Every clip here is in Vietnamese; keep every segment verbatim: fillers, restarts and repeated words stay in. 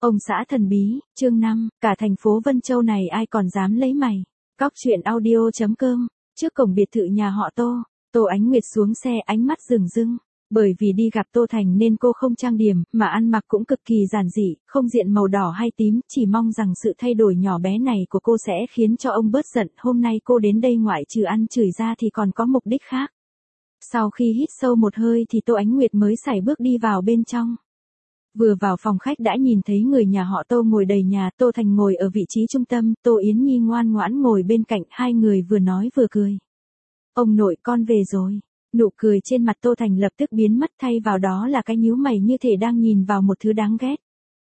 Ông xã thần bí, chương năm, cả thành phố Vân Châu này ai còn dám lấy mày. Cóc truyện audio chấm com, trước cổng biệt thự nhà họ Tô, Tô Ánh Nguyệt xuống xe ánh mắt rừng rưng. Bởi vì đi gặp Tô Thành nên cô không trang điểm, mà ăn mặc cũng cực kỳ giản dị, không diện màu đỏ hay tím, chỉ mong rằng sự thay đổi nhỏ bé này của cô sẽ khiến cho ông bớt giận. Hôm nay cô đến đây ngoại trừ ăn chửi ra thì còn có mục đích khác. Sau khi hít sâu một hơi thì Tô Ánh Nguyệt mới sải bước đi vào bên trong. Vừa vào phòng khách đã nhìn thấy người nhà họ Tô ngồi đầy nhà, Tô Thành ngồi ở vị trí trung tâm, Tô Yến Nhi ngoan ngoãn ngồi bên cạnh, hai người vừa nói vừa cười. Ông nội con về rồi. Nụ cười trên mặt Tô Thành lập tức biến mất, thay vào đó là cái nhíu mày như thể đang nhìn vào một thứ đáng ghét.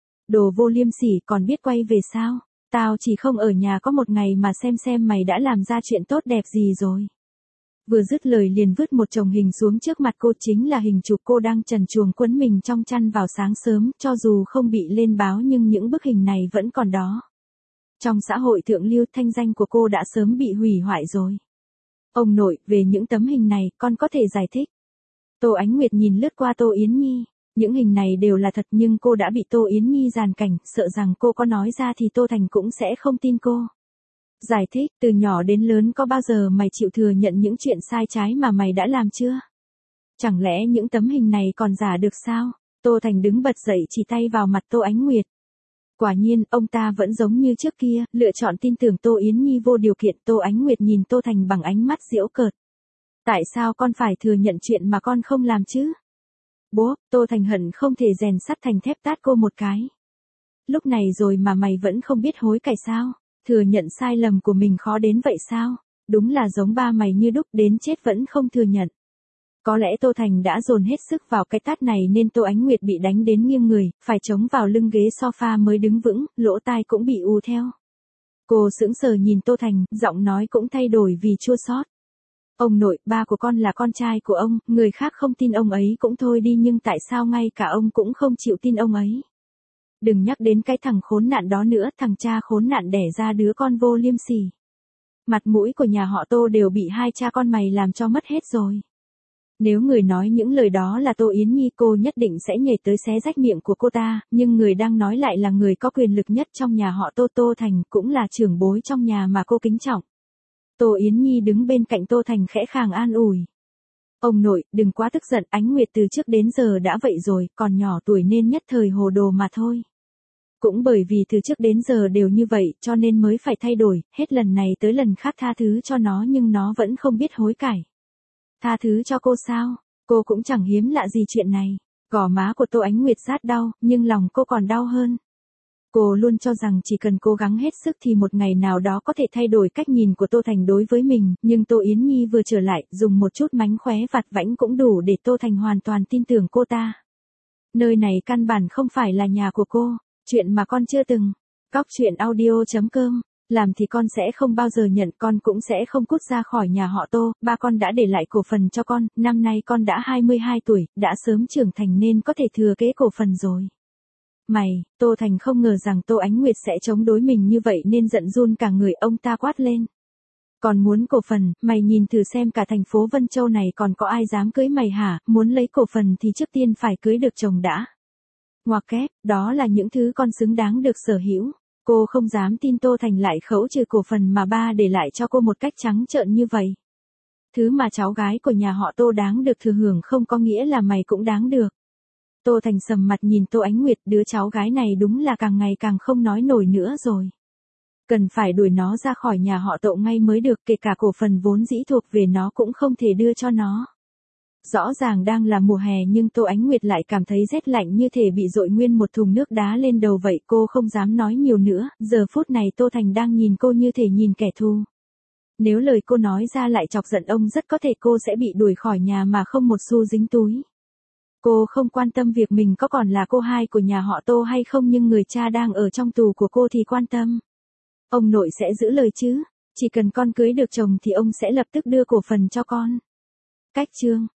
Đồ vô liêm sỉ, còn biết quay về sao? Tao chỉ không ở nhà có một ngày mà xem xem mày đã làm ra chuyện tốt đẹp gì rồi. Vừa dứt lời liền vứt một chồng hình xuống trước mặt cô, chính là hình chụp cô đang trần truồng quấn mình trong chăn vào sáng sớm, cho dù không bị lên báo nhưng những bức hình này vẫn còn đó. Trong xã hội thượng lưu, thanh danh của cô đã sớm bị hủy hoại rồi. Ông nội, về những tấm hình này, con có thể giải thích. Tô Ánh Nguyệt nhìn lướt qua Tô Yến Nhi, những hình này đều là thật nhưng cô đã bị Tô Yến Nhi giàn cảnh, sợ rằng cô có nói ra thì Tô Thành cũng sẽ không tin cô. Giải thích, từ nhỏ đến lớn có bao giờ mày chịu thừa nhận những chuyện sai trái mà mày đã làm chưa? Chẳng lẽ những tấm hình này còn giả được sao? Tô Thành đứng bật dậy chỉ tay vào mặt Tô Ánh Nguyệt. Quả nhiên, ông ta vẫn giống như trước kia, lựa chọn tin tưởng Tô Yến Nhi vô điều kiện. Tô Ánh Nguyệt nhìn Tô Thành bằng ánh mắt giễu cợt. Tại sao con phải thừa nhận chuyện mà con không làm chứ? Bố, Tô Thành hận không thể rèn sắt thành thép tát cô một cái. Lúc này rồi mà mày vẫn không biết hối cải sao? Thừa nhận sai lầm của mình khó đến vậy sao? Đúng là giống ba mày như đúc, đến chết vẫn không thừa nhận. Có lẽ Tô Thành đã dồn hết sức vào cái tát này nên Tô Ánh Nguyệt bị đánh đến nghiêng người, phải chống vào lưng ghế sofa mới đứng vững, lỗ tai cũng bị ù theo. Cô sững sờ nhìn Tô Thành, giọng nói cũng thay đổi vì chua xót. Ông nội, ba của con là con trai của ông, người khác không tin ông ấy cũng thôi đi nhưng tại sao ngay cả ông cũng không chịu tin ông ấy? Đừng nhắc đến cái thằng khốn nạn đó nữa, thằng cha khốn nạn đẻ ra đứa con vô liêm sỉ. Mặt mũi của nhà họ Tô đều bị hai cha con mày làm cho mất hết rồi. Nếu người nói những lời đó là Tô Yến Nhi, cô nhất định sẽ nhảy tới xé rách miệng của cô ta, nhưng người đang nói lại là người có quyền lực nhất trong nhà họ Tô. Tô Thành cũng là trưởng bối trong nhà mà cô kính trọng. Tô Yến Nhi đứng bên cạnh Tô Thành khẽ khàng an ủi. Ông nội, đừng quá tức giận, Ánh Nguyệt từ trước đến giờ đã vậy rồi, còn nhỏ tuổi nên nhất thời hồ đồ mà thôi. Cũng bởi vì từ trước đến giờ đều như vậy cho nên mới phải thay đổi, hết lần này tới lần khác tha thứ cho nó nhưng nó vẫn không biết hối cải. Tha thứ cho cô sao? Cô cũng chẳng hiếm lạ gì chuyện này. Gò má của Tô Ánh Nguyệt rát đau, nhưng lòng cô còn đau hơn. Cô luôn cho rằng chỉ cần cố gắng hết sức thì một ngày nào đó có thể thay đổi cách nhìn của Tô Thành đối với mình, nhưng Tô Yến Nhi vừa trở lại, dùng một chút mánh khóe vặt vãnh cũng đủ để Tô Thành hoàn toàn tin tưởng cô ta. Nơi này căn bản không phải là nhà của cô, chuyện mà con chưa từng. Cóc truyện audio chấm com, làm thì con sẽ không bao giờ nhận, con cũng sẽ không cút ra khỏi nhà họ Tô, ba con đã để lại cổ phần cho con, năm nay con đã hai mươi hai tuổi, đã sớm trưởng thành nên có thể thừa kế cổ phần rồi. Mày, Tô Thành không ngờ rằng Tô Ánh Nguyệt sẽ chống đối mình như vậy nên giận run cả người, ông ta quát lên. Còn muốn cổ phần, mày nhìn thử xem cả thành phố Vân Châu này còn có ai dám cưới mày hả, muốn lấy cổ phần thì trước tiên phải cưới được chồng đã. Ngoặc kép, đó là những thứ con xứng đáng được sở hữu. Cô không dám tin Tô Thành lại khấu trừ cổ phần mà ba để lại cho cô một cách trắng trợn như vậy. Thứ mà cháu gái của nhà họ Tô đáng được thừa hưởng không có nghĩa là mày cũng đáng được. Tô Thành sầm mặt nhìn Tô Ánh Nguyệt, đứa cháu gái này đúng là càng ngày càng không nói nổi nữa rồi. Cần phải đuổi nó ra khỏi nhà họ Tô ngay mới được, kể cả cổ phần vốn dĩ thuộc về nó cũng không thể đưa cho nó. Rõ ràng đang là mùa hè nhưng Tô Ánh Nguyệt lại cảm thấy rét lạnh như thể bị dội nguyên một thùng nước đá lên đầu vậy, cô không dám nói nhiều nữa, giờ phút này Tô Thành đang nhìn cô như thể nhìn kẻ thù. Nếu lời cô nói ra lại chọc giận ông rất có thể cô sẽ bị đuổi khỏi nhà mà không một xu dính túi. Cô không quan tâm việc mình có còn là cô hai của nhà họ Tô hay không nhưng người cha đang ở trong tù của cô thì quan tâm. Ông nội sẽ giữ lời chứ, chỉ cần con cưới được chồng thì ông sẽ lập tức đưa cổ phần cho con. Cách chương